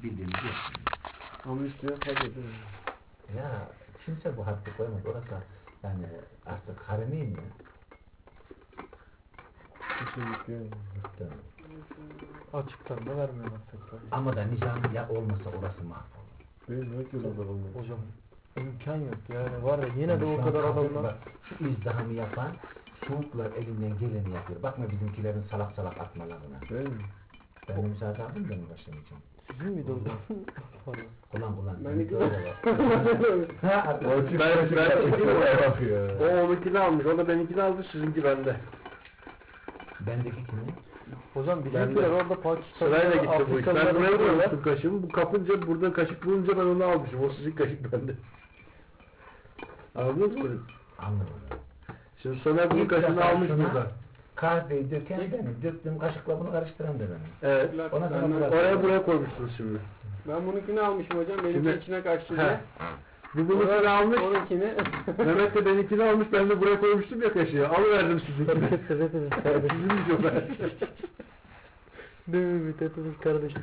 bildiğimiz yok. Ama istiyor hadi. Ya kimse bu hakkı koymaz. Orası yani artık haremiyim ya. Kesinlikle. Açıktan da vermiyorlar pek tabii. Ama da nizam ya olmasa orası mahvolur. Değil mi? Herkes orada olmuyor. Hocam imkan yok yani var ya yine de Şu o an kadar kabul- adamlar. bak, şu izdihamı yapan Suudlar elinden geleni yapıyor. Bakma bizimkilerin salak salak atmalarına. Değil mi? Ben de müsaade aldım benim başım için. Sizin miydi o zaman? Ulan. Ben iki- Ben bakıyor. O onunkini almış. O da benimkini aldı. Sizinki bende. Bendeki kimin? Hocam bizimkiler orada Pakistan'da Sırayla gitti bu iş. Ben Afrikalılar buraya yapıyorlar. koymuştum kaşığımı. Bu kapınca burada kaşık bulunca ben onu almışım. O sizin kaşık bende. Anladınız mı? Anlamadım. Şimdi Soner bunun İlk kaşığını defa almış şuna burada. Kahveyi döken benim. Döktüğüm kaşıkla bunu karıştıran da benim. Evet. Ona sonra Ben- burası- Oraya koymuşsunuz şimdi. Ben bununkini almışım hocam. Benimki Şimdi- içine kaçtı He. diye. Bu bununkini almış. Onunkini. Mehmet de benimkini almış. Ben de buraya koymuştum ya kaşığı. Alıverdim sizinkini. Hepimiz Sizinmiş o ben. Değil mi? Hepimiz kardeşiz.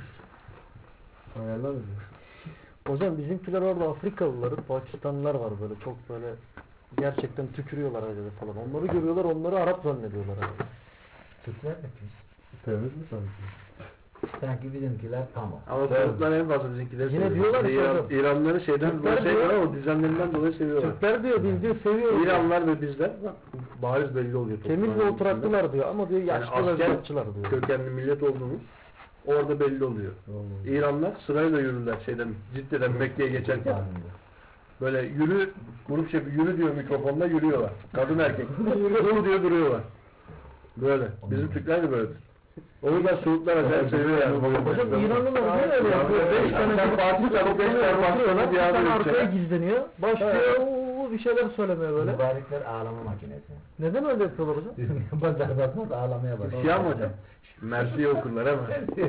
Ayarlar Hocam bizimkiler orada Afrikalıları, Pakistanlılar var böyle çok böyle gerçekten tükürüyorlar acaba falan. Onları görüyorlar, onları Arap zannediyorlar abi. Türkler de pis. Temiz mi sanki? Sanki bizimkiler pamuk. Ama Suudlar en fazla bizimkileri Yine seviyor. diyorlar ki İran, hocam. İranları şeyden Türkler dolayı seviyorlar diyor- ama düzenlerinden dolayı seviyorlar. Türkler diyor biz diyor seviyoruz. İranlılar ve bizler bak, bariz belli oluyor. Temiz ve toplumların oturaklılar diyor ama diyor Yani yaşlı ve asker ırkçılar diyor. kökenli millet olduğumuz orada belli oluyor. İranlar sırayla yürürler şeyden Cidde'den Mekke'ye geçerken. Böyle yürü, grup şefi yürü diyor mikrofonda yürüyorlar. Kadın erkek. Dur diyor duruyorlar. Böyle. Bizim Türkler de böyledir. O yüzden Suudlar acayip seviyor yani. Hocam İranlılar niye öyle yapıyor? 5 tane Sen Fatih Tanrı 5 tane oturuyorlar, başkanı bir bir tane adı arkaya ülke. gizleniyor. Başlıyor bir şeyler söylemeye böyle. Mübarekler ağlama makinesi. Neden öyle yapıyorlar hocam? Bazar basmaz ağlamaya başlıyor. Şia mı hocam? Mersiye okurlar ama.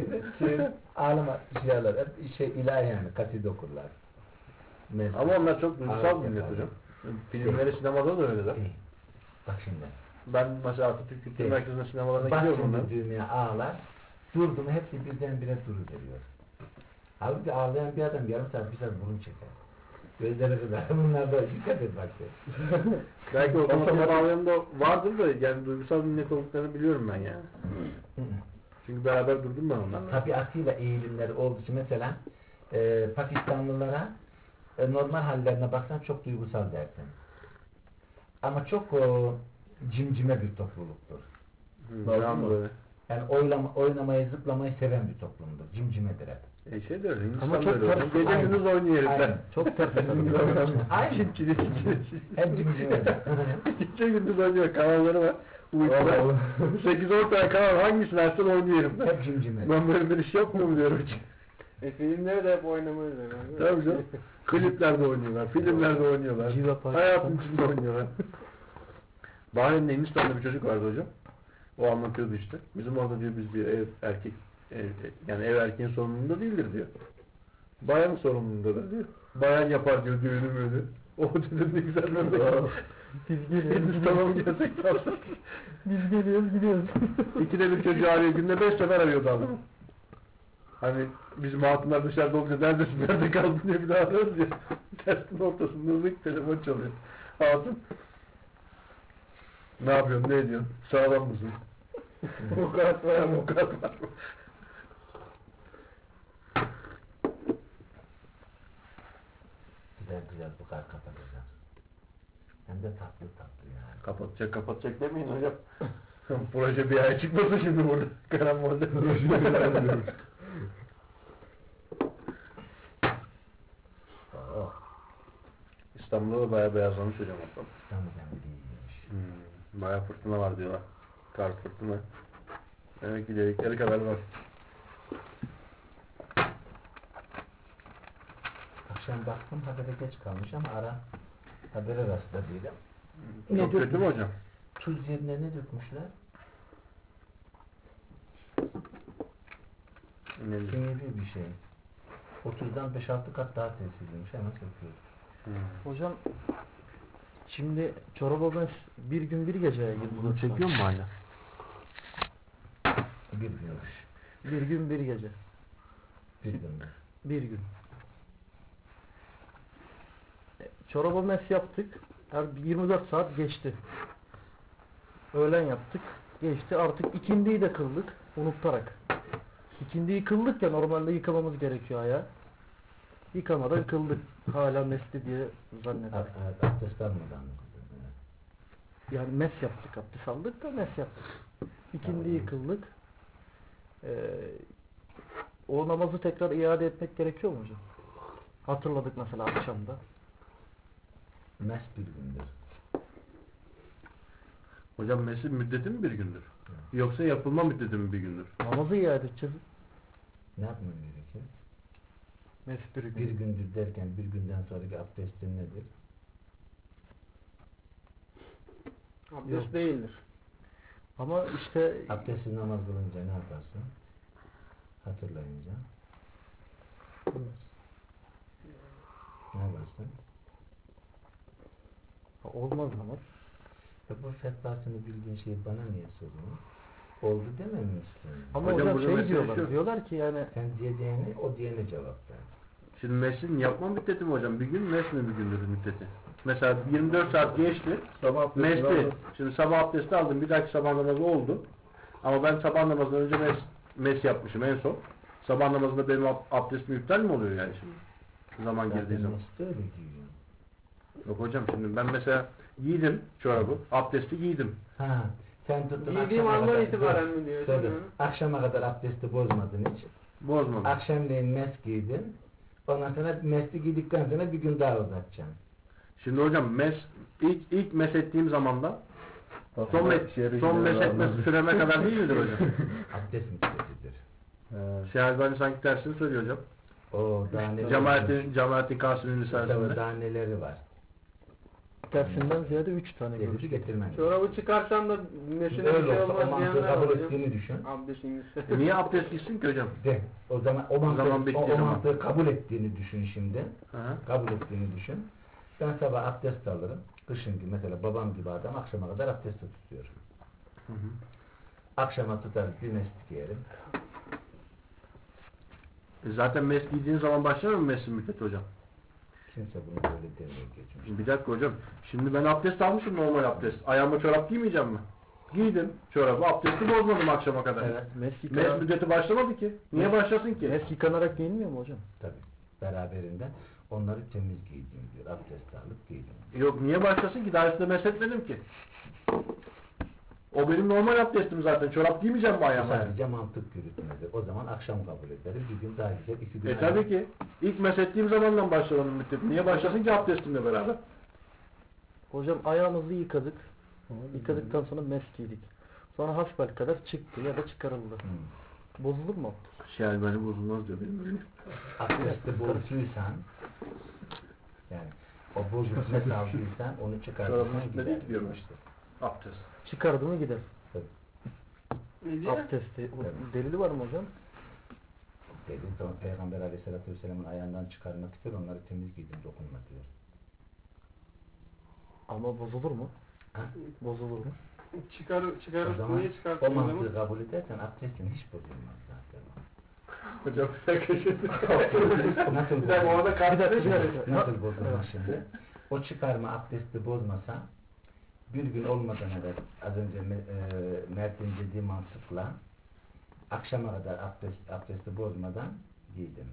Ağlama şialar. Hep ilahi yani kaside okurlar. Mesela. Ama onlar çok duygusal Ağlama bir millet yapar. hocam. Filmleri sinemada da öyleler. Bak şimdi. Ben mesela Atatürk Kültür Merkezi'ne sinemalarına Bak gidiyorum şimdi onların. düğmeye ağlar. Durdu mu hepsi birdenbire duruveriyor. Halbuki ağlayan bir adam yarım saat bir saat burun çeker. Gözleri kızar. Bunlar da dikkat et bak. Belki otomatik bağlamında vardır da yani duygusal bir millet olduklarını biliyorum ben yani. Çünkü beraber durdum ben onlarla. Tabiatıyla eğilimleri olduğu için mesela Pakistanlılara normal hallerine baksan çok duygusal dersin. Ama çok cimcime bir topluluktur. Doğru mu? Böyle. Yani oynamayı, zıplamayı seven bir toplumdur. Cimcimedir hep. Şey de öyle, Ama Hindistan çok da öyle. ters- Gece Aynen. gündüz oynuyor herifler. Aynen. Çok ters. Aynen. Çiftçili. Hep cimcimedir. Gece gündüz oynuyor, kanalları var. Uykuda. 8-10 tane kanal hangisini açsan oynuyor herifler. Hep cimcimedir. Ben böyle bir iş yapmıyor mu diyorum hiç. Filmleri de hep oynamayı üzerine. Tabii canım. Kliplerde oynuyorlar, filmlerde oynuyorlar. Civa Pakistan. Hayatın içinde oynuyorlar. Bahreyn'de Hindistan'da bir çocuk vardı hocam. O anlatıyordu işte. Bizim orada diyor biz bir ev erkek yani ev erkeğin sorumluluğunda değildir diyor. Bayan sorumluluğundadır diyor. Bayan yapar diyor düğünü müydü. O dedim ne güzel memleket. Biz geliyoruz, Hindistan'a mı gelsek nasıl? biz geliyoruz gidiyoruz. İkide bir çocuğu arıyor. Günde 5 sefer arıyordu adam. Hani bizim hatunlar dışarıda olunca neredesin, nerede kaldın diye bir daha ararız ya. Dersin ortasında zık telefon çalıyor. Hatun. Ne yapıyorsun, ne ediyorsun? Sağlam mısın? Vukuat var mı? Vukuat var mı? Güzel güzel bu kadar kapatacağım. Hem de tatlı tatlı yani. Kapatacak demeyin hocam. Proje bir ay çıkmasın şimdi burada. Karambolde. Oh. İstanbul'da da bayağı beyazlamış hocam ortam. İstanbul'dan biri iyiymiş. Bayağı fırtına var diyorlar. Kar fırtına. Demek ki dedikleri kadar var. Akşam baktım habere geç kalmış ama ara habere rastladıydım. Çok kötü mü hocam? Tuz yerine ne dökmüşler? Ne bileyim. Kimyevi bir şey. O tuzdan 5-6 kat daha tesirliymiş. Hemen söküyoruz. Hocam şimdi çoraba ben bir gün bir geceye girdim. çekiyor mu hala? Bir günmüş. Bir gün bir gece. Bir günmüş. Bir gün. Çoraba mes yaptık. Her 24 saat geçti. Öğlen yaptık. Geçti. Artık ikindiyi de kıldık. Unutarak. İkindiyi kıldık ya, normalde yıkamamız gerekiyor ayağı. Yıkamadan kıldık. Hala mesli diye zanneder. Abdest almadan mı kıldın? Evet. Yani mes yaptık. Abdest aldık da mes yaptık. İkindiyi kıldık. O namazı tekrar iade etmek gerekiyor mu hocam? Hatırladık mesela akşamda. Mes bir gündür. Hocam mesin müddeti mi bir gündür? Yoksa yapılma müddeti mi bir gündür? Namazı iade edeceğiz. Ne yapmam gerekir? Mes bir gün. Bir gündür derken bir günden sonraki abdestin nedir? Abdest Yok. değildir. Ama işte Abdestsiz namaz kılınca ne yaparsın? Hatırlayınca. Ne yaparsın? olmaz namaz. Bu fetvasını bildiğin şeyi bana niye soruyorsun? Oldu demem mi istiyorsun? Ama Hocam hocam burada şey mesele diyorlar. şu. Diyorlar ki yani Sen diyeceğini o diyene cevap ver. Şimdi mesin yapma müddeti mi hocam? Bir gün mes mi bir gündür müddeti? Mesela 24 saat geçti. Sabah abdesti Mesti. aldım. Şimdi sabah abdesti aldım. Bir dahaki sabah namazı oldu. Ama ben sabah namazından önce mes yapmışım en son. Sabah namazında benim abdestim iptal mi oluyor yani şimdi? Zaman girdiği Zaten zaman. mesle öyle giyiyor. Yok hocam şimdi ben mesela giydim çorabı. Abdesti giydim. Ha, sen tuttun Giydiğim akşama andan kadar- itibaren mi diyor? Tabii. Hı. Akşama kadar abdesti bozmadın hiç. Bozmadım. Akşamleyin mes giydin. Ondan sonra mesli giydikten sonra bir gün daha uzatacaksın. Şimdi hocam ilk mes ettiğim zamanda son mes etme süreme kadar değil midir hocam? Abdest müddetidir. Şeyh Albani sanki tersini söylüyor hocam. O daha neler Cemaatin Kasım'ın Mustafa lisansında. daha neleri var. tersinden ziyade 3 tane Delili görüş. getirmen. Çorabı çıkarsan da mesine bir Öyle şey olsa o olmaz mantığı diyenler kabul var hocam. ettiğini düşün. Abdestin Niye abdest gitsin ki hocam? De. O zaman o zaman mantığı, bittiği o zaman. mantığı kabul ettiğini düşün şimdi. Hı hı. Kabul ettiğini düşün. Ben sabah abdest alırım. Kışın gibi mesela babam gibi adam akşama kadar abdesti tutuyor. Hı hı. Akşama tutarız bir meslik giyerim. Zaten mes giydiğin zaman başlar mı mesin müddeti hocam? Kimse bunu böyle demiyor geçmiş. Bir dakika hocam. Şimdi ben abdest almışım normal abdest. Ayağıma çorap giymeyeceğim mi? Giydim çorabı. Abdesti bozmadım akşama kadar. Evet. Mes, Mes yıkanarak, müddeti başlamadı ki. Niye başlasın ki? mes yıkanarak giyinmiyor mu hocam? Tabii. Beraberinde onları temiz giydim diyor. Abdest alıp giydim. Yok niye başlasın ki? Daha üstüne mes etmedim ki. O benim normal abdestim zaten. Çorap giymeyeceğim mi ayağıma? Sadece mantık yürütmedir. O zaman akşam kabul ederiz. Bir gün daha güzel, iki gün Tabii ki. İlk mes ettiğim zamandan başlar onun müddeti. Niye başlasın ki abdestimle beraber? Hocam ayağımızı yıkadık. Yıkadıktan sonra mes giydik. Sonra hasbelkader çıktı ya da çıkarıldı. Bozulur mu abdest? Şey Albani bozulmaz diyor benim öyle. Abdesti bozduysan yani o bozuk mes aldıysan onu Çorabın çıkartırsan üstünde gider. değil diyorum işte. Abdest. Çıkardı mı gider. Ne diyor? Abdesti. Evet. Delili var mı hocam? Dedi, Peygamber Aleyhisselatü Vesselam'ın ayağından çıkarmak istiyor. Onları temiz giydim, dokunma diyor. Ama bozulur mu? Ha? Bozulur mu? O Çıkarıp zaman niye o çıkarttın o zaman? mantığı kabul edersen abdestin hiç bozulmaz zaten. Hocam bir dakika şimdi. Nasıl Bir dakika bozulmaz? orada kalktı. Nasıl bozulmaz şimdi? O çıkarma abdesti bozmasa bir gün olmadan evvel az önce Mert'in dediği mantıkla akşama kadar abdesti bozmadan giydim.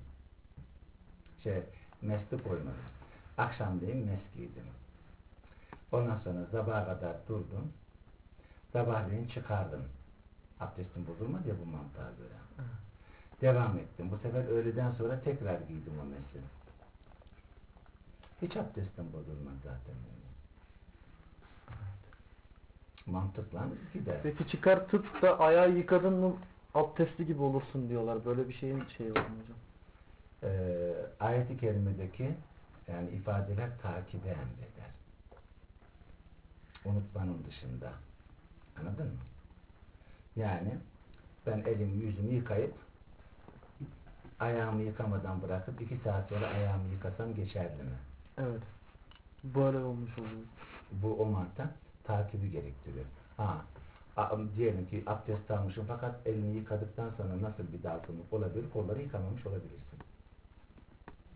Mesli koymadım. Akşamleyin mes giydim. Ondan sonra sabaha kadar durdum. Sabahleyin çıkardım. Abdestim bozulmadı ya bu mantığa göre. Devam ettim. Bu sefer öğleden sonra tekrar giydim o mesi. Hiç abdestim bozulmaz zaten. Mantıkla gider. Peki çıkartıp da ayağı yıkadın mı abdestli gibi olursun diyorlar. Böyle bir şeyin şeyi var mı hocam? Ayet-i kerimedeki yani ifadeler takibe emreder. Unutmanın dışında. Anladın mı? Yani ben elimi yüzümü yıkayıp ayağımı yıkamadan bırakıp 2 saat sonra ayağımı yıkasam geçerli mi? Evet. Böyle olmuş oluyor. Bu o mantık takibi gerektirir. Diyelim ki abdest almışım fakat elini yıkadıktan sonra nasıl bir dalgınlık olabilir? Kolları yıkamamış olabilirsin.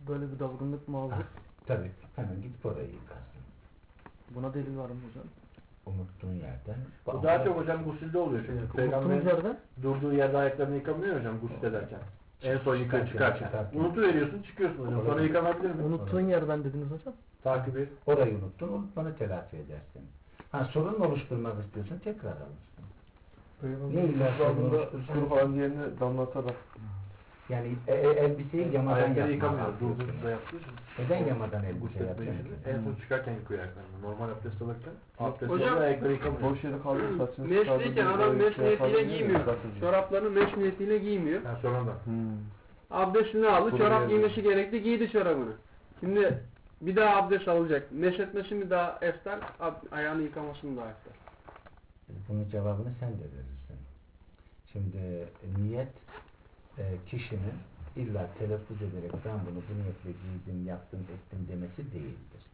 böyle bir dalgınlık mı aldık? Tabii hemen gidip orayı yıkarsın. Buna delil var mı hocam? Unuttuğun yerden. Bu daha çok hocam gusülde oluyor çünkü. Unuttuğumuz Peygamberin yerden durduğu yerde ayaklarını yıkamıyor hocam gusül ederken. En son çıkarken. Çıkarken. Unutuveriyorsun çıkıyorsun hocam. Sonra yıkanabilir mi? unuttuğun yerden dediniz hocam. Takip et. Orayı unuttun, unutmanı telafi edersin. Ha sorun oluşturmak istiyorsun, tekrar alırsın. Ne illa sorun oluşturursan, kuru falan yerine damlatarak. yani elbiseyi yamadan Ayakları yapmak yıkamıyor. istiyorsun. Durduğunda yaptığı için. Neden yamadan elbise Gusül etme yapıyorsun? işini en son çıkarken yıkıyor ayaklarını. Normal abdest alırken abdest Hocam, alırken ayakları yıkamıyor. Boş yere kaldı saçını Meşliyken adam meş niyetiyle giymiyor. Çoraplarını meş niyetiyle giymiyor. Ha sonradan. Abdestini aldı, Kuru çorap yerde. giymesi gerekti, giydi çorabını. Şimdi bir daha abdest alacak. Meş etmesi mi daha eftal, ayağını yıkaması mı daha eftal? Bunun cevabını sen de verirsin. Şimdi niyet kişinin illa telaffuz ederek ben bunu bu niyetle giydim, yaptım, ettim demesi değildir.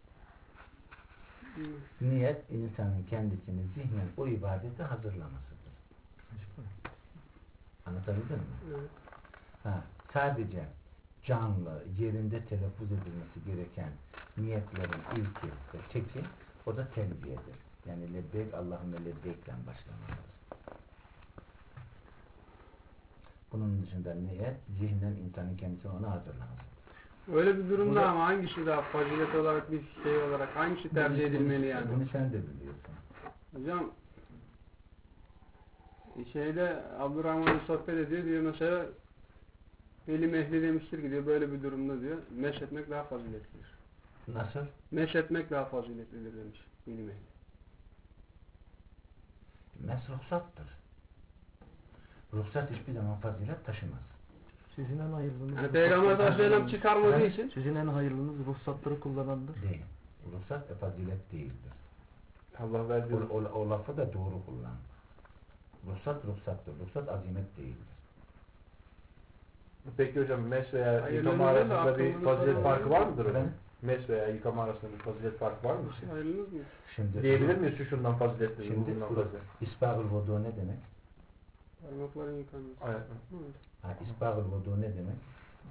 Niyet insanın kendisini zihnen o ibadete hazırlamasıdır. Anlatabildim mi? Evet. Ha, sadece canlı, yerinde telaffuz edilmesi gereken niyetlerin ilki ve teki o da telbiyedir. Yani lebbeyk Allahümme lebbeyk ile başlamalıdır. Bunun dışında niyet zihnen insanın kendisini ona hazırlaması. Öyle bir durumda Burada- ama hangisi daha fazilet olarak bir şey olarak hangisi tercih edilmeli yani? Bunu sen de biliyorsun. Hocam şeyde Abdurrahman'la sohbet ediyor diyor mesela Veli Mehdi demiştir ki diyor böyle bir durumda diyor mesh etmek daha faziletlidir. Nasıl? Mesh etmek daha faziletlidir demiş Veli Mehdi. Mes ruhsattır. Ruhsat hiçbir zaman fazilet taşımaz. Sizin en hayırlınız Yani Peygamber sallallahu aleyhi ve sellem çıkarmadığı Evet. için Sizin en hayırlınız ruhsatları kullanandır. Değil. Ruhsat fazilet değildir. Allah verdi. O lafı da doğru kullan. Ruhsat ruhsattır. Ruhsat azimet değildir. Peki hocam mes veya Hayırlı yıkama öyle de arasında bir aklımızda fazilet var. farkı var mıdır hocam? Efendim? Mes veya yıkama arasında bir fazilet farkı var mı? ayrılınız mı? Şimdi Diyebilir miyiz şu şundan faziletli, Şimdi bundan faziletli? isbâgıl vudu ne demek? Parmakların yıkanması. Aynen. Evet. Ha, isbâgıl vudu ne demek?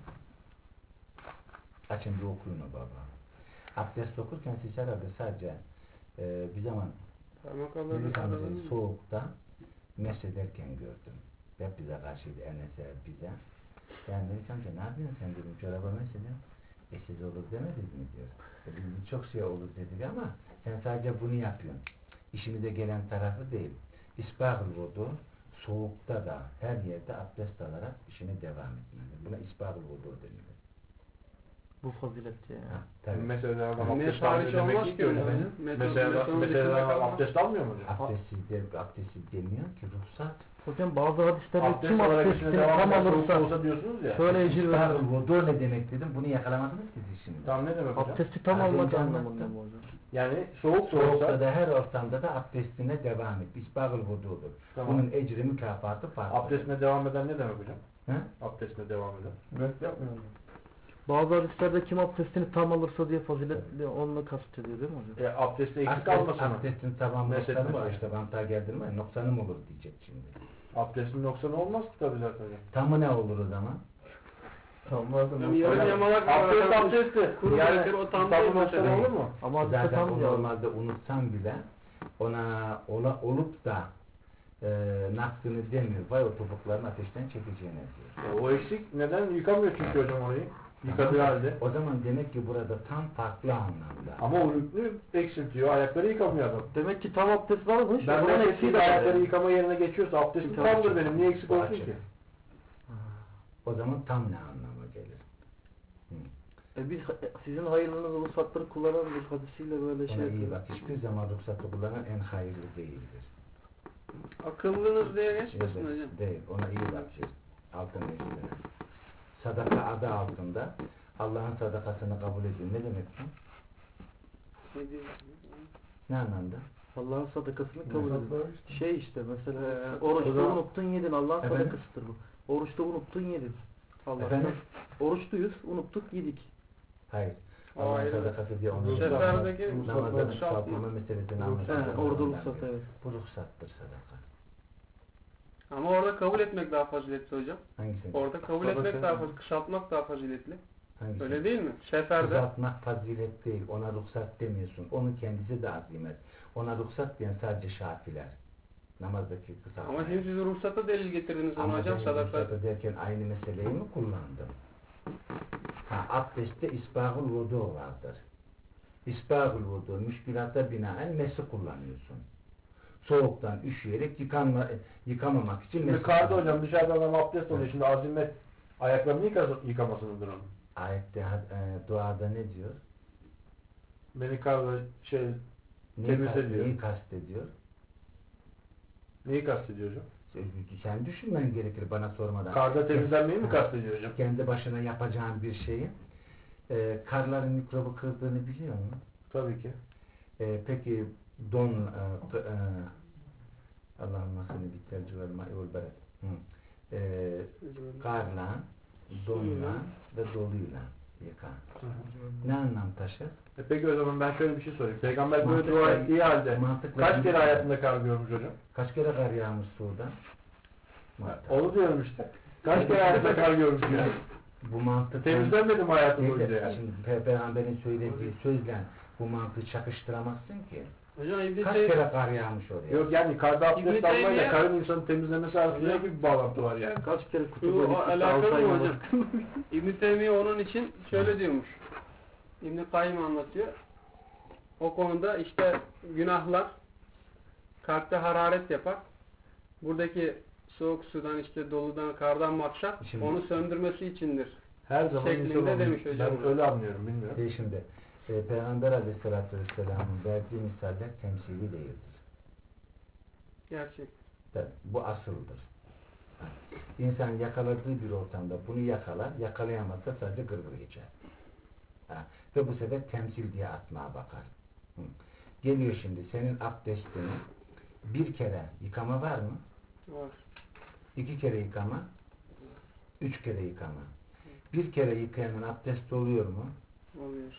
Açın bir okuyun o baba. Abdest okurken siz herhalde sadece bir zaman Parmakların Yunus amcayı yıkanması. soğukta mesederken gördüm. Hep bize karşıydı, Enes'e, bize. Yani Yunus amca ne yapıyorsun sen dedim, çoraba meseden. Siz olur demedik mi diyor. Biz birçok şey olur dedik ama sen sadece bunu yapıyorsun. İşimize gelen tarafı değil. İsbâgıl vudu, soğukta da her yerde abdest alarak işine devam etmeli. Buna isbâgıl vudu deniyor. Bu faziletli yani. Ha, tabii. Mesela adam Mes abdest hariç almıyor demek olmaz değil ki ki öyle. hocam. Mesela adam abdest almıyor mu hocam? Abdestsiz demiyor ki ruhsat. Hocam bazı hadislerde Abdest kim alarak işine abdestini devam tam eder, soğuk alırsa olsa diyorsunuz ya. şöyle ecir İsbâgıl verir. vudu ne demek dedim, bunu yakalamadınız ki siz şimdi. Tam ne demek hocam? Abdesti tam Az almak önce anlamında anlattım. mı hocam? Yani soğuk da Soğukta olsa da her ortamda da abdestine devam et. İsbâgıl vududur. Tamam. Bunun ecri mükafatı farklı. abdestine devam eden ne demek hocam? He? Abdestine devam eden. Mes yapmıyor mu? Bazı hadislerde kim abdestini tam alırsa diye faziletli onunla kastediyor değil mi hocam? Abdestte eksik kalmasın mı? Abdestin tamamı Mesela noksanı var var. işte bantağa geldirme noksanım olur diyecek şimdi. Abdestin noksanı olmaz ki tabii zaten hocam. Tamı ne olur o zaman? Tam vardı. Hocam yarım yamalak var. Abdest Adam abdesti. kuru Yani bırakır, o tam değil tamı noksanı mesela. olur mu? Ama hadiste Zaten tam o diyor. normalde unutsam bile ona olup da nakkını demiyor. Vay o topukların ateşten çekeceğine diyor. O eksik. Neden? Yıkamıyor çünkü hocam orayı. Yıkadığı halde. O zaman demek ki burada tam farklı anlamda. Ama o rüknü eksiltiyor. Ayakları yıkamıyor adam. Demek ki tam abdest almış. Ben onun de eksiği de ayakları var. yıkama yerine geçiyorsa abdestim Tabii tamdır ki. benim. Niye eksik Bu olsun açık. ki? O zaman tam ne anlama gelir? Biz sizin hayırlınız ruhsatları kullanan bir hadisiyle böyle Ona şey iyi yapıyoruz. bak. Hiçbir zaman ruhsatı kullanan en hayırlı değildir. Akıllınız diye geçmesin Evet, hocam. değil. Ona iyi bak. Altın eşitler. Sadaka adı altında Allah'ın sadakasını kabul ediyor. Ne demek bu? Ne diyor? Ne anlamda? Allah'ın sadakasını kabul Ruhsat ediyor. var işte. Şey işte mesela oruçta zaman- unuttun yedin. Allah'ın Efendim? sadakasıdır bu. Oruçta unuttun yedin. Allah'tan. Efendim? Oruçluyuz, unuttuk, yedik. Hayır. O Allah'ın ayrı. sadakası diye onu Seferdeki namazda ruhsat kısaltma mı? meselesini He, anlatacağım. orada ruhsat evet. Bu ruhsattır sadaka. Ama orada kabul etmek daha faziletli hocam. Hangisini? Orada kabul Sadaka- etmek daha faziletli. Kısaltmak daha faziletli. Hangisi? Öyle değil mi? Seferde. Kızartmak fazilet değil. Ona ruhsat demiyorsun. Onun kendisi de azimet. Ona ruhsat diyen sadece Şafiler. Namazdaki kızartmaya. Ama şimdi siz ruhsata delil getirdiniz onu Ama hocam ben sadaka. ruhsata derken aynı meseleyi mi kullandım? Abdestte isbâhul vudu vardır. İsbâhul vudu müşkülata binaen mesi kullanıyorsun. Soğuktan üşüyerek yıkamamak için Şimdi mesi karda kullanıyorsun. hocam dışarıda adam abdest alıyor. Şimdi azimet ayaklarını yıkamasındır onun. Ayette duada ne diyor? Beni karda Neyi kastediyor? Neyi kastediyor hocam? Sen düşünmen gerekir bana sormadan. Karda temizlenmeyi mi kastediyor hocam? Kendi başına yapacağın bir şeyi karların mikrobu kırdığını biliyor musun? Tabii ki. Peki Allah'ın seni bitterci verme yol beret. Karla, donla ve doluyla yıka. Ne anlam taşır? Peki o zaman ben şöyle bir şey sorayım. Peygamber böyle Mantıkla- dua ettiği halde mantıkla kaç değil. kere hayatında kar görmüş hocam? Kaç kere kar yağmış suda? Onu diyorum işte. Kaç kere hayatında kar görmüş yani? Bu mantık Temizlenmedi mi hayatı boyunca yani? Şimdi Peygamberin söylediği sözle bu mantığı çakıştıramazsın ki. Hocam İbn-i Kaç Teymiye kere kar yağmış oraya? Yok yani karda abdest İbn-i almayla Teymiye- karın insanın temizlemesi arasında ne gibi bir bağlantı var yani? Kaç kere kutu Bu böyle alakalı mı hocam? İbn-i Teymiye onun için şöyle diyormuş. İbn-i Kayyim anlatıyor. O konuda işte günahlar kalpte hararet yapar. Buradaki soğuk sudan işte doludan kardan maksat Şimdi- onu söndürmesi içindir. Her zaman Şeklinde insan demiş olur. hocam. Ben öyle anlıyorum bilmiyorum. Şimdi Peygamber Aleyhisselatü Vesselam'ın verdiği misaller temsili değildir. Gerçek. Bu asıldır. İnsan yakaladığı bir ortamda bunu yakalar, yakalayamazsa sadece gırgır geçer. Ve bu sefer temsil diye atmaya bakar. Geliyor şimdi senin abdestini bir kere yıkama var mı? Var. 2 kere yıkama, 3 kere yıkama. Bir kere yıkayanın abdest oluyor mu? Oluyor.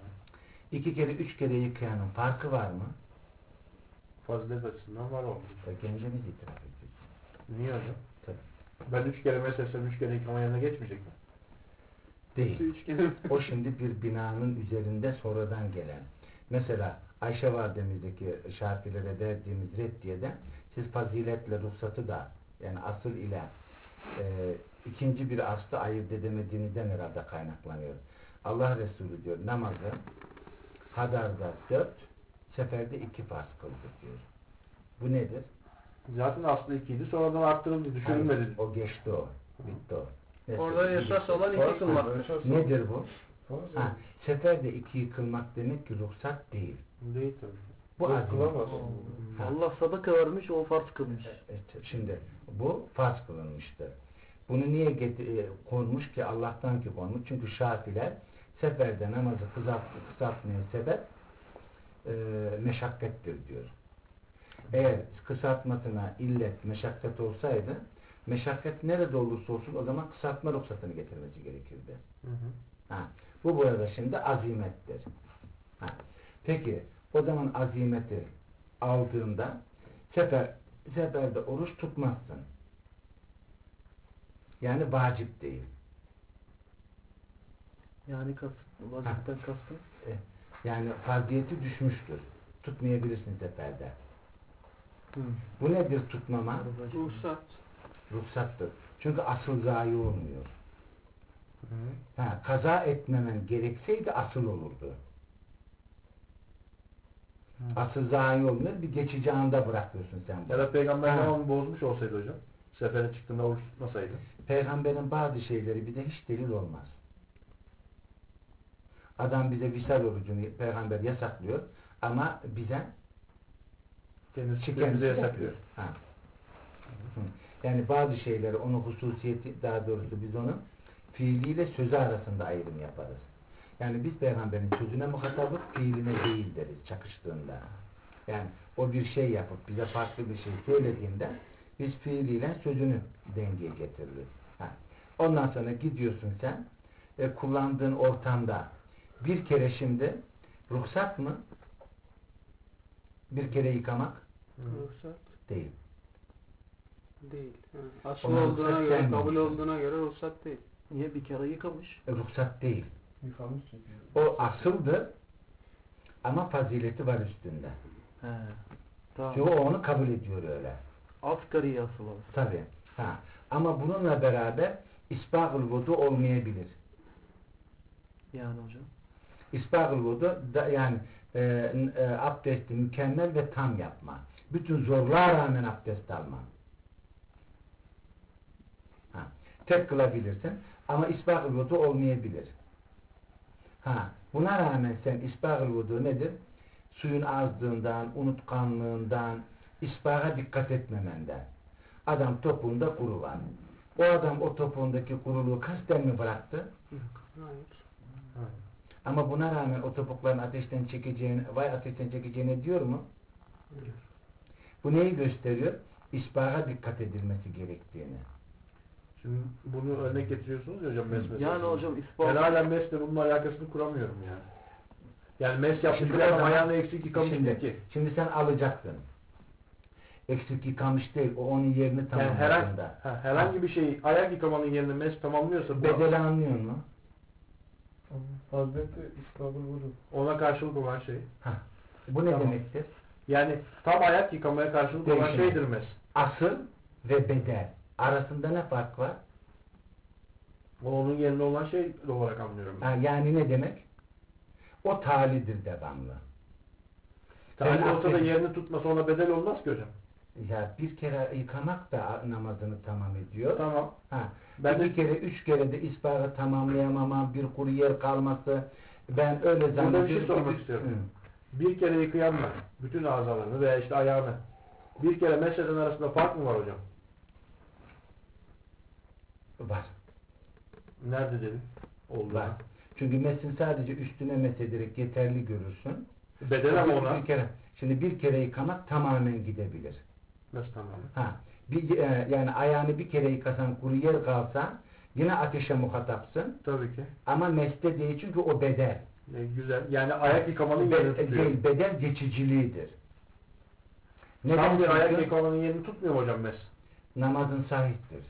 2 kere, 3 kere yıkayanın farkı var mı? Fazilet açısından var olmuş. Kendimiz itiraf ediyoruz. Niye hocam? Tabii. Ben 3 kere meselsem 3 kere yıkama yanına geçmeyecek mi? Değil. Üç kere. O şimdi bir binanın üzerinde sonradan gelen. Mesela Ayşe validemizdeki Şafilere verdiğimiz reddiyede siz faziletle ruhsatı da yani asıl ile ikinci bir aslı ayırt edemediğinizden herhalde kaynaklanıyor. Allah Resulü diyor namazı hadarda 4 seferde 2 farz kıldı diyor. Bu nedir? Zaten aslı 2'ydi sonradan arttırıldı, düşürülmedi. Hayır, o geçti o. Bitti o. Orada esas olan iki kılmaktır. Nedir bu? Seferde 2'yi kılmak demek ki ruhsat değil. Değil tabii. Bu azimet. Kılamaz. Allah sadaka vermiş, o farz kılmış. Şimdi bu farz kılınmıştır. Bunu niye konmuş ki? Allah'tan ki konmuş. Çünkü Şafiler seferde namazı kısaltmaya sebep meşakkattir diyor. Eğer kısaltmasına illet meşakkat olsaydı meşakkat nerede olursa olsun o zaman kısaltma ruhsatını getirmesi gerekirdi. Bu burada şimdi azimettir. Peki o zaman azimeti aldığında seferde oruç tutmazsın. Yani vacip değil. Yani vaziften kastın. Yani farziyeti düşmüştür. Tutmayabilirsin seferde. Bu nedir tutmama? Ruhsat. Ruhsattır. Çünkü asıl zayi olmuyor. Kaza etmemen gerekseydi asıl olurdu. Asıl zayi olmuyor. Bir geçici anda bırakıyorsun sen bunu. Ya da peygamber namazını bozmuş olsaydı hocam, sefere çıktığında oruç tutmasaydı. Peygamberin bazı şeyleri bir de hiç delil olmaz. Adam bize visal orucunu peygamber yasaklıyor ama bize Kendisi bize yasaklıyor. Yani bazı şeyleri onun hususiyeti daha doğrusu biz onun fiiliyle sözü arasında ayrım yaparız. Yani biz peygamberin sözüne muhatabız, fiiline değil deriz çakıştığında. Yani o bir şey yapıp bize farklı bir şey söylediğinde biz fiiliyle sözünü dengeye getiririz. Ondan sonra gidiyorsun sen kullandığın ortamda bir kere şimdi ruhsat mı? Bir kere yıkamak Ruhsat değil. değil. Asıl Ona olduğuna ruhsat göre, gelmemiş. kabul olduğuna göre ruhsat değil. Niye? Bir kere yıkamış. Ruhsat değil. Yıkamış çünkü. O asıldı ama fazileti var üstünde. He. Tamam. Çünkü o onu kabul ediyor öyle. Asgari asıl olsun. Tabii. Ha. Ama bununla beraber isbâgıl vudu olmayabilir. Yani hocam. İsbâgıl vudu da yani abdesti mükemmel ve tam yapma. Bütün zorluğa rağmen abdest alma. Ha. Tek kılabilirsin ama isbâgıl vudu olmayabilir. Ha. Buna rağmen sen isbâgıl vudu nedir? Suyun azlığından, unutkanlığından, isbağa dikkat etmemenden. Adam topuğunda kuru var. O adam o topuğundaki kuruluğu kasten mi bıraktı? Hayır. Ama buna rağmen o topukların ateşten çekeceğine diyor mu? Diyor. Bu neyi gösteriyor? İsbağa dikkat edilmesi gerektiğini. Şimdi bunu örnek getiriyorsunuz ya hocam mes meselesi. Yani hocam Ben ispat. hala mesle bunun alakasını kuramıyorum yani. Yani mes yapmış Şimdi bir adam o zaman- ayağını eksik yıkamış Şimdi, ki. şimdi sen alacaksın. Eksik yıkamış değil, o onun yerini Yani tamamladığında. herhangi bir şeyi ayak yıkamanın yerine mes tamamlıyorsa bu Bedeli anlıyor mu? Hazreti İsbâgıl vudu. ona karşılık olan şey. Bu ne Tamam. demektir? Yani tam ayak yıkamaya karşılık olan Değişim. şeydir mes. Asıl ve bedel arasında ne fark var? O onun yerine olan şey olarak anlıyorum. Ha, yani ne demek? O talidir devamlı. Tali Ben olsa da affedin. yerini tutmasa ona bedel olmaz ki hocam. Ya bir kere yıkamak da namazını tamam ediyor. Tamam. Ha, Ben iki kere, üç kere de ispağı tamamlayamamam, bir kuru yer kalması. Ben öyle Burada bir zannediyorum. şey sormak ki- istiyorum. Hı. Bir kere yıkayanla bütün azalarını veya işte ayağını bir kere meseden arasında fark mı var hocam? Var. Nerede dedim? Oldu. Var. Çünkü mesin sadece üstüne mesederek yeterli görürsün. Bedel ama ona. Bir kere, şimdi bir kere yıkamak tamamen gidebilir. Nasıl tamamen? Ha, yani ayağını bir kere yıkasan, kuru yer kalsa yine ateşe muhatapsın. Tabii ki. Ama mesle değil çünkü o bedel. Güzel. Yani ayak yıkamanın yerini tutuyor. Değil, bedel geçiciliğidir. Tam bir Çünkü ayak yıkamanın yerini tutmuyor mu hocam mes? namazın sahiptir.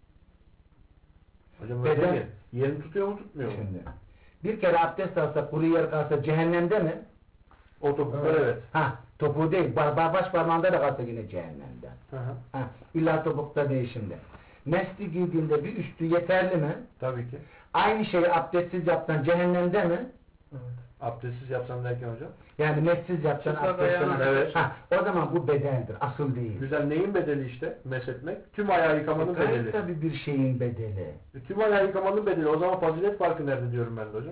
Hocam öyle Bedel- mi? Yerini tutuyor mu tutmuyor mu? Şimdi bir kere abdest alsa, kuru yer kalsa cehennemde mi? O topuklar evet. Ha, topuğu değil, baş parmağında da kalsa yine cehennemde. Hı hı. Ha, illa topukta değil şimdi. Mesli giydiğinde bir üstü yeterli mi? Tabii ki. Aynı şeyi abdestsiz yapsan cehennemde mi? Abdestsiz yapsam derken hocam. Yani messiz yapsan Çıplak abdestsiz. ayağına- Evet. Ha, o zaman bu bedeldir, asıl değil. Güzel. Neyin bedeli işte? Mes etmek. Tüm ayağı yıkamanın Gayet bedeli. tabii bir şeyin bedeli. Tüm ayağı yıkamanın bedeli. O zaman fazilet farkı nerede diyorum ben de hocam?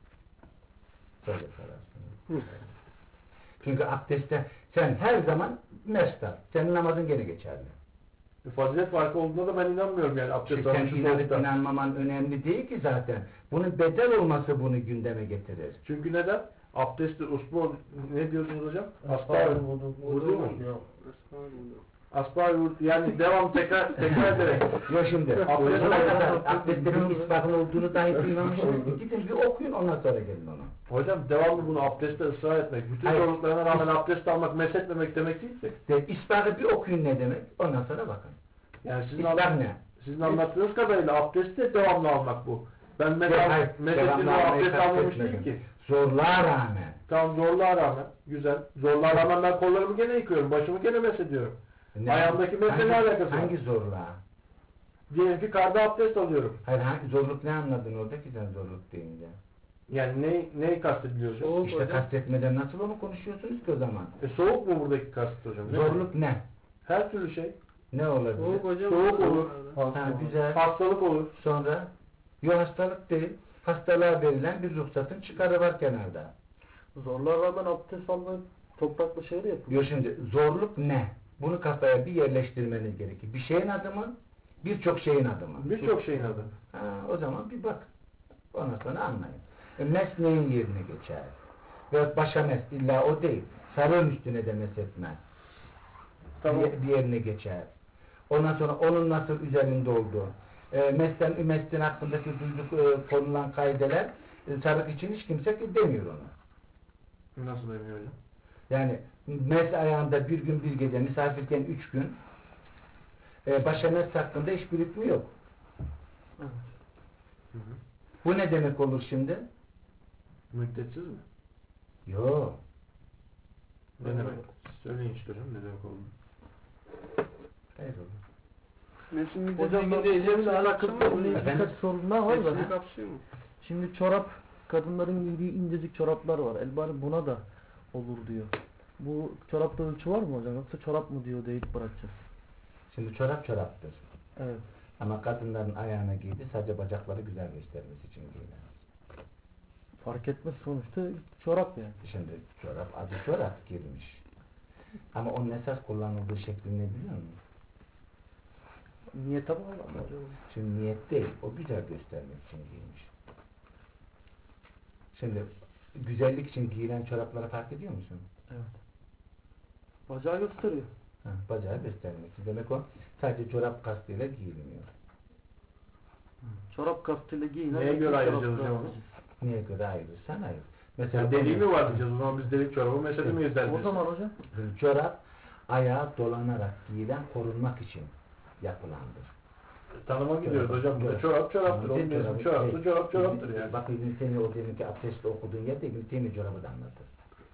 Böyle sorarsın. Çünkü abdestte sen her zaman mestar. Senin namazın gene geçerli. Fazilet farkı olduğuna da ben inanmıyorum yani abdest İşte sen almışı inanıp soğukta. inanmaman önemli değil ki zaten. Bunun bedel olması bunu gündeme getirir. Çünkü neden? Abdesti usbu ne diyorsunuz hocam? İsbâgıl Asbâgıl vudu. vudu mu? Yok. Asbâgıl yani devam tekrar ederek. Yok şimdi. Abdest- Buna kadar abdestlerin ispatın olduğunu dahi duymamışsınız. Gidin bir okuyun ondan sonra gelin ona. Hocam devamlı bunu abdestte ısrar etmek. Bütün Hayır. zorluklarına rağmen abdest almak, mesetmemek demek değil ki. De, ispatı bir okuyun ne demek? Ondan sonra bakın. Yani sizin, İspat ne? sizin anlattığınız kadarıyla abdesti devamlı almak bu. Ben Hayır, mesettiğim devamlı almayı abdest almamış kastetmedim. değil ki. Zorluğa rağmen. Tamam zorluğa rağmen. Güzel. Zorluğa rağmen ben kollarımı gene yıkıyorum. Başımı gene mesediyorum. Ayağımdaki mesele ne alakası var? Hangi zorluğa? Diyelim ki karda abdest alıyorum. Hayır, zorluk ne anladın orada ki sen zorluk deyince? Yani neyi kastediliyor hocam? Soğuk İşte hocam. kastetmeden nasıl onu konuşuyorsunuz ki o zaman? Soğuk mu buradaki kastet hocam? Ne? Zorluk ne? Her türlü şey. Ne olabilir? Soğuk hocam. Soğuk olur. Ha, güzel. Hastalık olur. Sonra? Yok, hastalık değil. Hastalığa verilen bir ruhsatın çıkarı var kenarda. Zorlar rağmen abdest almayı topraklı şeyle yapıyor. Diyor şimdi zorluk ne? Bunu kafaya bir yerleştirmeniz gerekir. Bir şeyin adı mı? Birçok şeyin adı mı? Birçok şeyin adı. Ha, o zaman bir bak. Ondan sonra anlayın. Mes neyin yerine geçer? Ve başa mes illa o değil. Sarığın üstüne de mes etmez. Tamam. Bir yerine geçer. Ondan sonra onun nasıl üzerinde olduğu. Mes'ten hakkındaki konulan kaideler sarık için hiç kimse demiyor onu. Nasıl demiyor hocam? Yani mes ayağında bir gün bir gece, misafirken 3 gün. Başa mes hakkında hiçbir hükmü yok. Evet. Bu ne demek olur şimdi? Müddetsiz mi? Yok. Ne demek? Söyleyin işte hocam ne demek olduğunu. Hayır olur. Mevsim Hocam müddeti ben deyince konuyla hepsini alakalı kapsıyor mu? Efendim? birkaç sorunlar var da. Hepsini kapsıyor mu? Şimdi çorap, kadınların giydiği incecik çoraplar var. Elbani buna da olur diyor. Bu çorapta ölçü var mı hocam? Yoksa çorap mı diyor deyip bırakacağız. Şimdi çorap çoraptır. Evet. Ama kadınların ayağına giydi sadece bacakları güzel göstermesi için giyilir. Fark etmez sonuçta çorap yani. Şimdi çorap adı çorap girmiş. Ama onun esas kullanıldığı şekli ne biliyor musun? Niyete bağlı ama hocam. Şimdi niyet değil, o güzel göstermek için giymiş. Şimdi güzellik için giyilen çoraplara fark ediyor musun? Evet. Bacağı gösteriyor. Ha, bacağı göstermek için. Demek o sadece çorap kastıyla giyilmiyor. Çorap kastıyla giyinen Neye göre çorap ayıracağız hocam onu? alacağız. Niye göre ayırırsan ayır. Mesela Deliği mi var diyeceğiz? O zaman biz delik çorabı mesela miyiz O derdiniz? zaman hocam. çorap ayağa dolanarak giyilen korunmak için yapılandır. Tanıma gidiyoruz hocam. Burada çorap çoraptır. Onun ismi çoraptır. Çorap çoraptır yani. Bak İbn-i Teymiye o deminki abdestte okuduğun yerde İbn-i Teymiye çorabı da anlatır.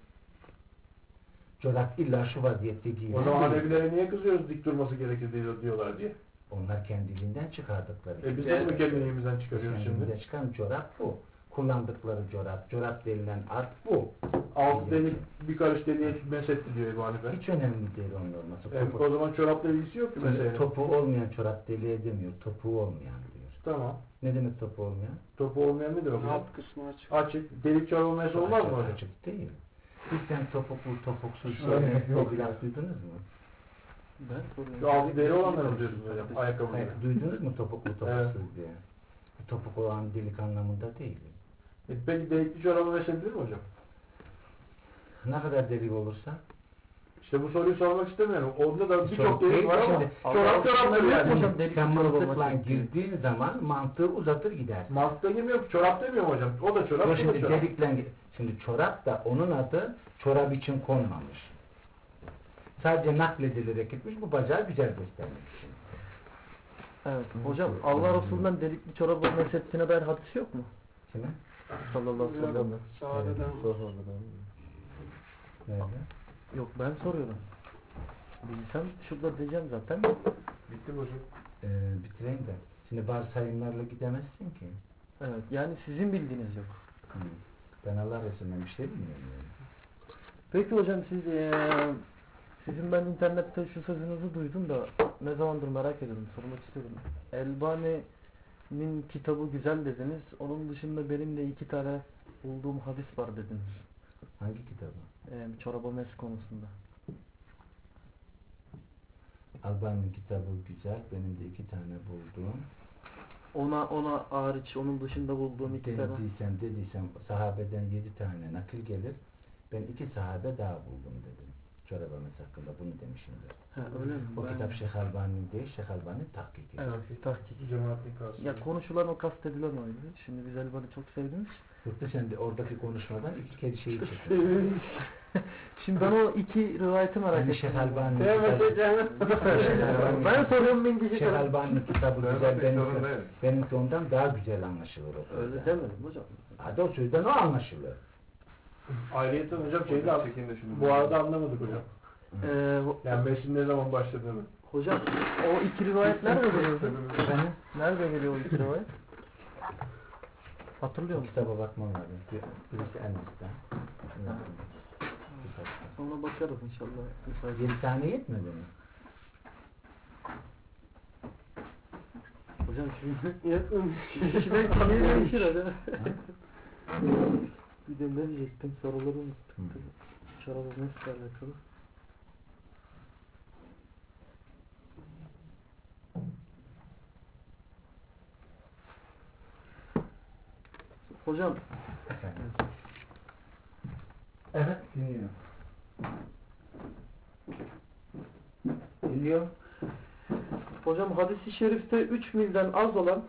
Çorap illa şu vaziyette giyilen O zaman değil. Hanebilere niye kızıyoruz dik durması gerekir diyorlar diye. Onlar kendiliğinden çıkardıkları. Biz de mi kendiliğimizden çıkarıyoruz Kendiliğinden şimdi? çıkan çorap bu. Kullandıkları çorap, çorap denilen art bu. Altı delik bir karış deliğe mesetti diyor Ebu Hanife. Hiç önemli değil onun olması. Evet, o zaman çorapla ilgisi yok ki mesela. Topuğu olmayan çorap deliğe demiyor, topuğu olmayan diyor. Tamam. Ne demek topuğu olmayan? Topu olmayan nedir o zaman? Alt kısmı açık. Açık. Delik çorabı mesela olmaz mı hocam? Açık değil. Hiç sen topuklu, topuksuz Şöyle yok. biraz duydunuz mu? Ben soruyorum. Şu altı deri olanları mı diyorsunuz hocam? Ayakkabı Hayır, gibi. duydunuz mu topuklu, topuksuz Evet. diye? Topuk olan delik anlamında değil. Peki delikli çorabı mesebilir mi hocam? Ne kadar delik olursa? İşte bu soruyu sormak istemiyorum. Onda da birçok Çok delik değil var de ama şimdi çorap çoraptır yani. Hocam, delik Sen çorap mızıkla olmak girdiğin zaman mantığı uzatır gidersin. Mantıkta girmiyor ki. Çorap demiyorum hocam. O da çorap, Yok, bu da şimdi çorap. delikle, şimdi çorap da onun adı çorap için konmamış. Sadece nakledilerek gitmiş bu bacağı güzel göstermek için. Evet. Hocam Allah Resulü'nden delikli çorabı mesettiğine dair hadis yok mu? Kime? Sallallahu aleyhi ve sellem'den. Sahabeden. Nerede? Yok ben soruyorum. Bilsem şurada diyeceğim zaten. Bitti mi hocam? Bitireyim de. Şimdi varsayımlarla gidemezsin ki. Evet. Yani sizin bildiğiniz yok. Ben Allah Resulü'nden bir şey bilmiyorum yani. Peki hocam sizin ben internette şu sözünüzü duydum da ne zamandır merak ediyorum, sormak istiyorum. Elbani'nin kitabı güzel dediniz. Onun dışında benim de 2 tane bulduğum hadis var dediniz. Hangi kitabı? Çoraba mes konusunda. Albani'nin kitabı güzel. Benim de 2 tane bulduğum. Ona hariç onun dışında bulduğum 2 tane. Dediysem sahabeden 7 tane nakil gelir. Ben 2 sahabe daha buldum dedim. Çoraba mes hakkında bunu demişimdir. Ha, öyle mi? O kitap Şeyh Albani'nin değil, Şeyh Albani'nin tahkiki. Evet, tahkik. Cemaatlik kalsın. Ya konuşulan o kastedilen oydu. Şimdi biz Elbani çok sevdiniz. Yoksa sen de oradaki konuşmadan 2 kere şeyi çekiyorsun. Şimdi ben o 2 rivayeti merak Hani ettim. Şeyh Albani'nin Sevmeseceğim. Ben soruyorum bin kişi Şeyh Albani'nin kitabı güzel, sorun değil. benimki ondan daha güzel anlaşılır o sözden. Öyle demedim hocam. Hadi o sözden o anlaşılır. Ayrıyeten hocam şeyi de bu arada anlamadık hocam. Yani mesin ne zaman başladığını. Hocam o 2 rivayet nerede geliyor? Efendim? Nerede geliyor o 2 rivayet? Hatırlıyor O musun? kitaba bakmam lazım. Birisi Enes'ten. Ona bakarız inşallah. 7 tane yetmedi mi? Hocam şimdi Yetmemiş. kişiden kişiye değişir hocam. Bir de ne diyecektim soruları unuttum. Çorabı mesle alakalı. Hocam Efendim. Evet, dinliyorum. Dinliyorum. Hocam hadis-i şerifte 3 milden az olan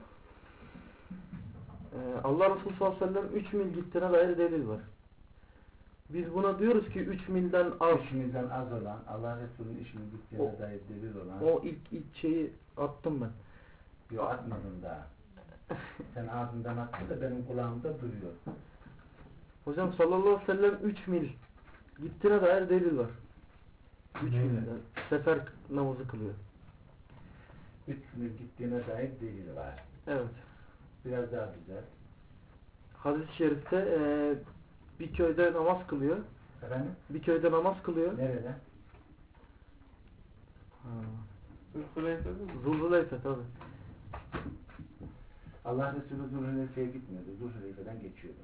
Allah Resulü sallallahu aleyhi ve sellem 3 mil gittiğine dair delil var. Biz buna diyoruz ki 3 milden az. 3 milden az olan, Allah Resulü'nün işini gittiğine O- dair delil olan. O ilk şeyi attım ben. Yok atmadım daha. Sen ağzından attın da benim kulağımda duyuyor. Hocam sallallahu aleyhi ve sellem 3 mil gittiğine dair delil var. 3 Neyle? milde sefer namazı kılıyor. 3 mil gittiğine dair delil var. Evet. Biraz daha güzel. Hadis-i şerifte bir köyde namaz kılıyor. Efendim? Bir köyde namaz kılıyor. Nerede? Zülhuleyfe değil mi? Zulhuleyfe tabi. Allah Resulü Zulhuleyfe'ye gitmiyordu. Zulhuleyfe'den geçiyordu.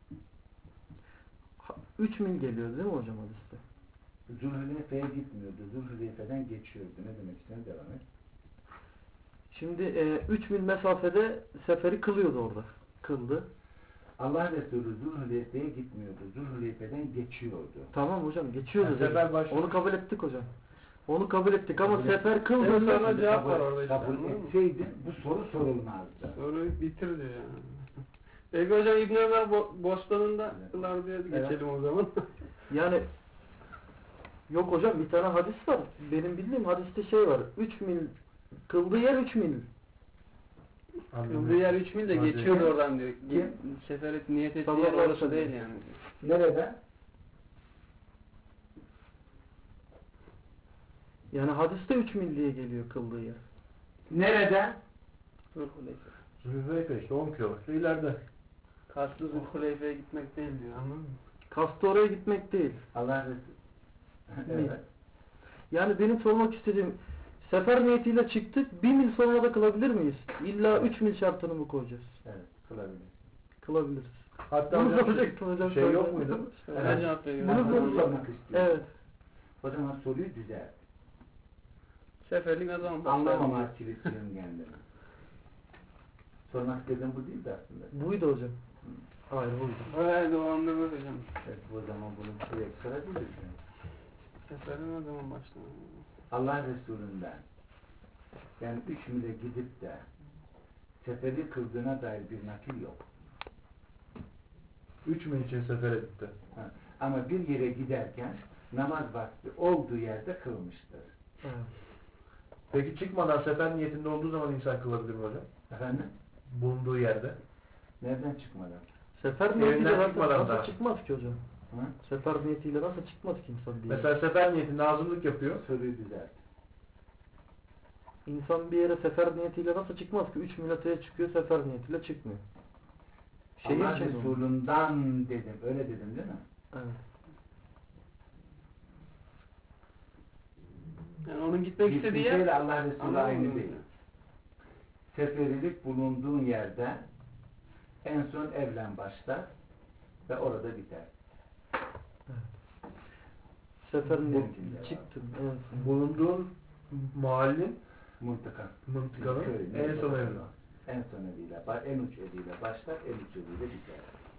3 mil geliyor değil mi hocam hadiste? Zulhuleyfe'ye gitmiyordu. Zulhuleyfe'den geçiyordu. Ne demek istiyorsun? Devam et. Şimdi 3 mil mesafede seferi kılıyordu orada. Kıldı. Allah Resulü Zulhuleyfe'ye gitmiyordu. Zulhuleyfe'den geçiyordu. Tamam hocam geçiyordu. Yani dedim. sefer başlıyor. Onu kabul ettik hocam. Onu kabul ettik ama Kabul sefer En kıldığında sonra cevap var orada işte. Kabul anladın mı? etseydin bu soru sorulmazdı. Soruyu bitir diyor yani. Peki hocam İbn Ömer bostanında kılar diye geçelim o zaman. yani yok hocam bir tane hadis var. Benim bildiğim hadiste şey var. 3 mil kıldığı yer 3 mil. Kıldığı yer 3 mil de Hadi. geçiyordu oradan diyor. Kim? Sefer et, niyet ettiği Sallallahu yer aleyhi ve orası sellem. değil yani. Nerede? Yani hadiste 3 mil diye geliyor kıldığı yer. Nerede? Zülhuleyfe. Zülhüleyfe işte 10 kilometre ileride. Kastı Zülhuleyfe'ye gitmek değil diyor anladın mı? Kastı oraya gitmek değil. Allah Resulü. Evet. Yani benim sormak istediğim sefer niyetiyle çıktık 1 mil sonra da kılabilir miyiz? İlla 3 mil şartını mı koyacağız? Evet. Kılabilir. Kılabiliriz. Hatta Bunu hocam soracaktım hocam. şey yok söyle. muydu? Öyle cevap veriyor. Ben Bunu bunu sormak istiyorum. Evet. O zaman soruyu düzelt. Seferlik adam Anlamamak için kendini. Sormak istediğim bu değildi aslında. Buydu hocam. Hayır buydu. Öyle devamlı böyle hocam. Evet, o zaman bunu direkt sorabiliriz. Seferin ne zaman başlanıyor? Allah Resulü'nden yani 3 mile gidip de seferi kıldığına dair bir nakil yok. 3 mil için sefere gitti. Ha. Ama bir yere giderken namaz vakti olduğu yerde kılmıştır. Evet. Peki çıkmadan sefer niyetinde olduğu zaman insan kılabilir mi hocam? Efendim? Bulunduğu yerde. Nereden çıkmadan? Sefer Evinden niyetiyle nasıl, çıkmadan nasıl da. çıkmaz ki hocam? Hı? Sefer niyetiyle nasıl çıkmaz ki insan bir yere? Mesela sefer niyetinde azınlık yapıyor. Soruyu düzelt. İnsan bir yere sefer niyetiyle nasıl çıkmaz ki? 3 mil öteye çıkıyor sefer niyetiyle çıkmıyor. Şehir Allah içinde mi? Resulü'nden dedim. Öyle dedim değil mi? Evet. Yani onun gitmek Bir istediği yer kimseyle Allah Resulü Anladın aynı mı? değil. Seferilik bulunduğun yerde en son evlen başlar ve orada biter. Sefer Mümkün niyetiyle ya. çıktım. Evet. Bulunduğun mahallin Mıntıka. mıntıkanın Köyün, en son evi. En son eviyle, en uç eviyle başlar, en uç eviyle biter.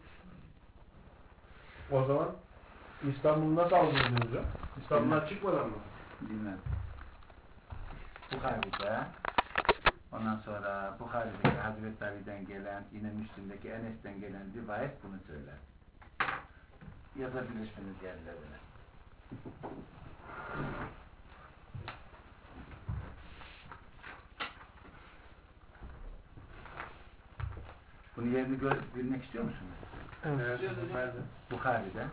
O zaman İstanbul'u nasıl aldınız hocam? İstanbul'dan çıkmadan mı? Bilmem. Bukhari'de, ondan sonra Bukhari'deki Hazreti Ali'den gelen, yine Müslim'deki Enes'ten gelen rivayet bunu söyler. Yazabilirsiniz yerlerine. Bunu yerini bilmek istiyor musunuz? Evet. Nerede? Bukhari'de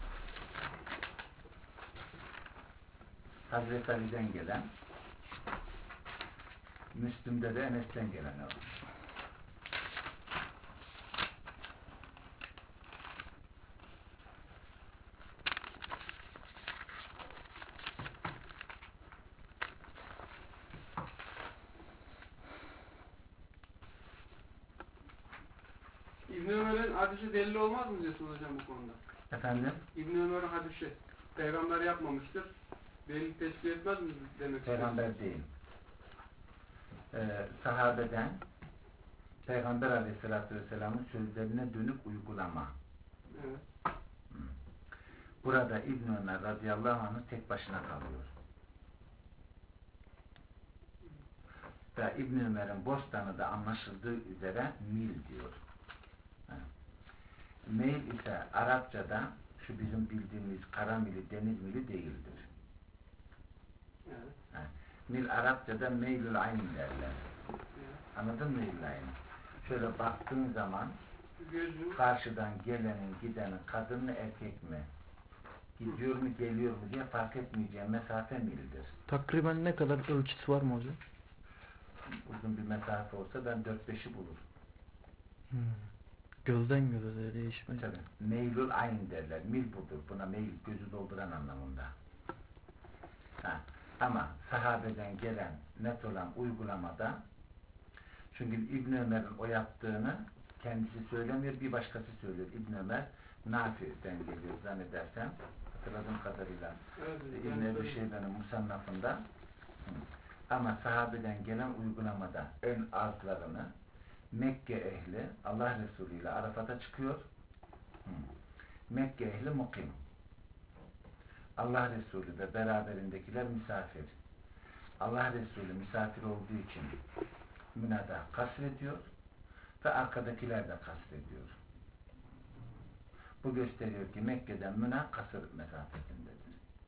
Hazreti Ali'den gelen, Müslüm'de de Enes'ten gelen o. İbn Ömer'in hadisi delil olmaz mı diyorsun hocam bu konuda? Efendim? İbn Ömer'in hadisi peygamber yapmamıştır. Delil teşkil etmez mi demek istiyorsun? Peygamber değil. Sahabeden Peygamber Aleyhisselatü Vesselam'ın sözlerine dönük uygulama. Evet. Burada İbn Ömer radıyallahu anh tek başına kalıyor. Ve İbn Ömer'in bostanı da anlaşıldığı üzere mil diyor. Mil ise Arapçada şu bizim bildiğimiz kara mili, deniz mili değildir. Evet. Mil Arapçada meylül ayn derler. Evet. Anladın mı meylül ayn? şöyle baktığın zaman Gözüm karşıdan gelenin gidenin kadın mı erkek mi, gidiyor mu geliyor mu diye fark etmeyeceğin mesafe mildir. Takriben ne kadar ölçüsü var mı hocam? Uzun bir mesafe olsa ben 4-5'i bulur. Gözden göze değişmez. Tabii. Meylül ayn derler. Mil budur. Buna meyil gözü dolduran anlamında. Ha. Ama sahabeden gelen net olan uygulamada, çünkü İbn Ömer'in o yaptığını kendisi söylemiyor, bir başkası söylüyor. İbn Ömer Nafi'den geliyor zannedersem, hatırladığım kadarıyla İbn Ebi Şeybe'nin musannafında. Ama sahabeden gelen uygulamada en azlarını Mekke ehli Allah Resulü ile Arafat'a çıkıyor. Mekke ehli mukim. Allah Resulü ve beraberindekiler misafir. Allah Resulü misafir olduğu için Müna'da kasrediyor ve arkadakiler de kasrediyor. Bu gösteriyor ki Mekke'den Müna kasır mesafesindedir.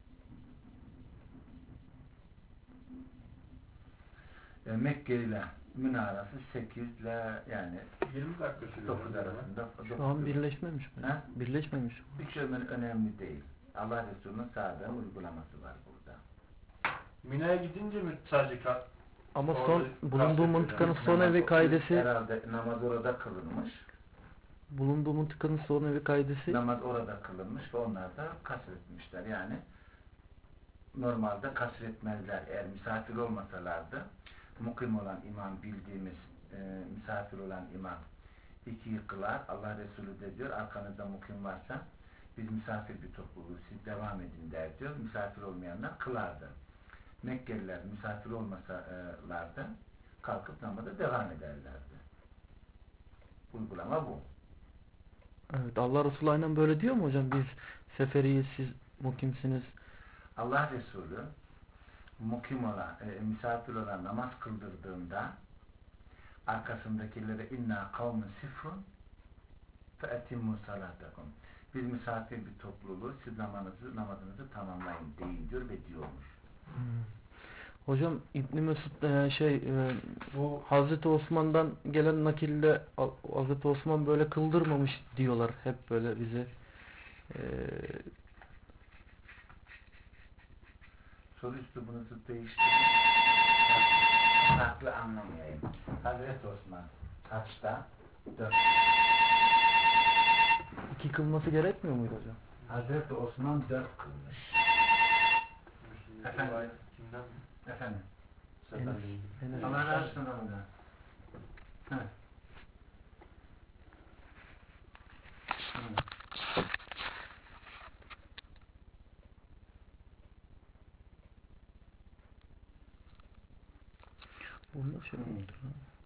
Mekke ile Müna arası 8 ile yani 20 dakika sürüyor. 9 arasında. Şu an birleşmemiş mi? Ha? Birleşmemiş mi? Hiç önemli değil. Allah Resulü'nün sağda uygulaması var burada. Mina'ya gidince mi sadece Ama orada son bulunduğu mıntıkanın son evi kaidesi, Herhalde namaz orada kılınmış. bulunduğu mıntıkanın son evi kaidesi Namaz orada kılınmış ve onlar da kasretmişler. Yani normalde kasretmezler. Eğer misafir olmasalardı, mukim olan imam, bildiğimiz misafir olan imam 2'yi kılar. Allah Resulü de diyor, arkanızda mukim varsa biz misafir bir topluluğu, siz devam edin der diyor. Misafir olmayanlar kılardı. Mekkeliler misafir olmasalardı kalkıp namaza devam ederlerdi. Uygulama bu. evet, Allah Resulü aynen böyle diyor mu hocam? Biz seferiyiz, siz mukimsiniz. Allah Resulü mukim olan, misafir olan namaz kıldırdığında arkasındakilere inna kavmun sifrun fe etimmu salatakum. Biz misafir bir topluluğu, siz namazınızı tamamlayın deyin diyor ve diyormuş. Hocam İbn Mesud bu Hazreti Osman'dan gelen nakille Hazreti Osman böyle kıldırmamış diyorlar hep böyle bize. Soru üslubunuzu değiştirin. Farklı anlamayayım. Hazreti Osman kaçta? 4. 2 kılması gerekmiyor muydu hocam? Hazreti Osman 4 kılmış. Efendim? Kimden? Efendim? Enes. Allah razı olsun ondan. Evet. Bunda şey mi oldu?